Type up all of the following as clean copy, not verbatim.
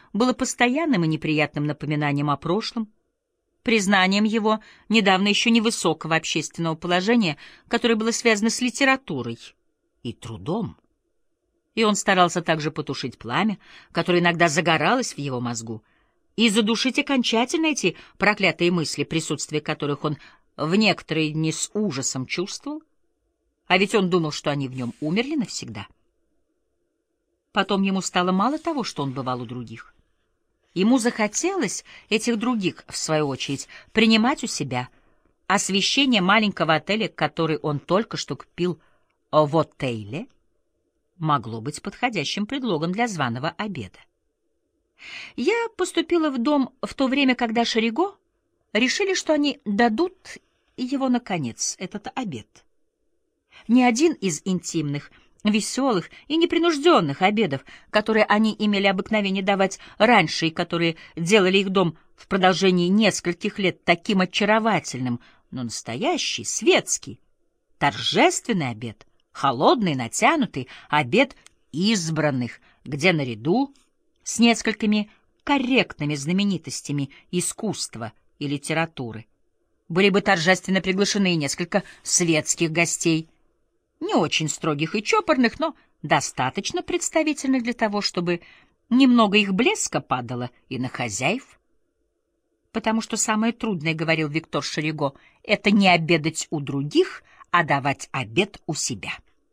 было постоянным и неприятным напоминанием о прошлом, признанием его недавно еще невысокого общественного положения, которое было связано с литературой и трудом. И он старался также потушить пламя, которое иногда загоралось в его мозгу, и задушить окончательно эти проклятые мысли, присутствие которых он в некоторые дни с ужасом чувствовал, а ведь он думал, что они в нем умерли навсегда. Потом ему стало мало того, что он бывал у других. Ему захотелось этих других, в свою очередь, принимать у себя. Освещение маленького отеля, который он только что купил в отеле, могло быть подходящим предлогом для званого обеда. Я поступила в дом в то время, когда Шариго решили, что они дадут его, наконец, этот обед. Ни один из интимных, веселых и непринужденных обедов, которые они имели обыкновение давать раньше и которые делали их дом в продолжении нескольких лет таким очаровательным, но настоящий, светский, торжественный обед, холодный, натянутый обед избранных, где наряду с несколькими корректными знаменитостями искусства и литературы были бы торжественно приглашены несколько светских гостей, не очень строгих и чопорных, но достаточно представительных для того, чтобы немного их блеска падало и на хозяев. Потому что самое трудное, — говорил Виктор Шариго, — это не обедать у других, а давать обед у себя.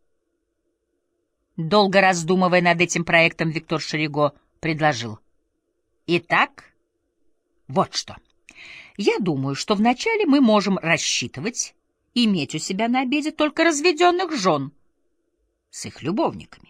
Долго раздумывая над этим проектом, Виктор Шариго предложил: «Итак, вот что. Я думаю, что вначале мы можем рассчитывать иметь у себя на обеде только разведенных жен с их любовниками.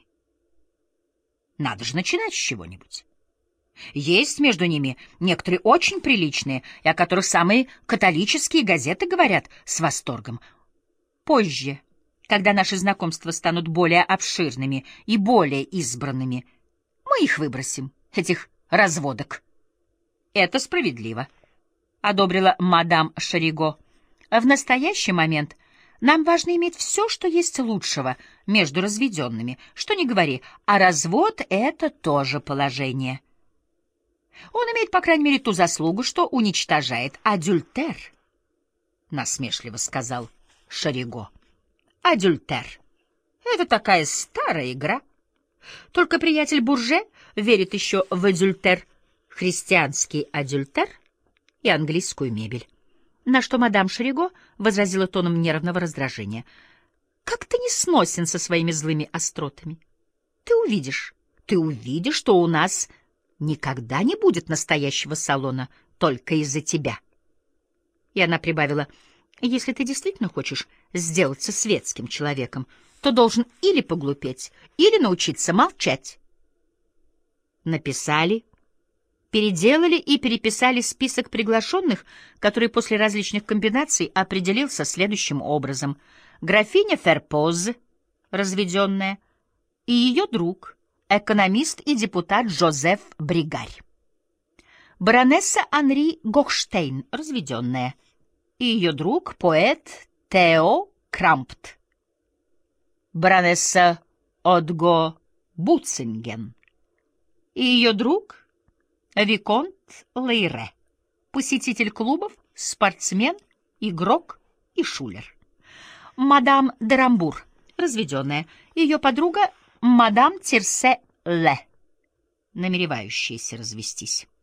Надо же начинать с чего-нибудь. Есть между ними некоторые очень приличные, и о которых самые католические газеты говорят с восторгом. Позже, когда наши знакомства станут более обширными и более избранными, мы их выбросим, этих разводок». «Это справедливо», — одобрила мадам Шариго. «В настоящий момент нам важно иметь все, что есть лучшего между разведенными, что ни говори, а развод — это тоже положение. Он имеет, по крайней мере, ту заслугу, что уничтожает адюльтер», — насмешливо сказал Шариго. «Адюльтер — это такая старая игра. Только приятель Бурже верит еще в адюльтер, христианский адюльтер и английскую мебель». На что мадам Шариго возразила тоном нервного раздражения: «Как ты не сносен со своими злыми остротами? Ты увидишь, что у нас никогда не будет настоящего салона только из-за тебя». И она прибавила: «Если ты действительно хочешь сделаться светским человеком, то должен или поглупеть, или научиться молчать». Написали, переделали и переписали список приглашенных, который после различных комбинаций определился следующим образом: графиня Ферпоз, разведенная, и ее друг, экономист и депутат Жозеф Бригарь; баронесса Анри Гохштейн, разведенная, и ее друг, поэт Тео Крампт; баронесса Отго Буцинген, и ее друг Виконт Лейре, посетитель клубов, спортсмен, игрок и шулер; мадам де Рамбур, разведенная, ее подруга мадам Тирсе Ле, намеревающаяся развестись.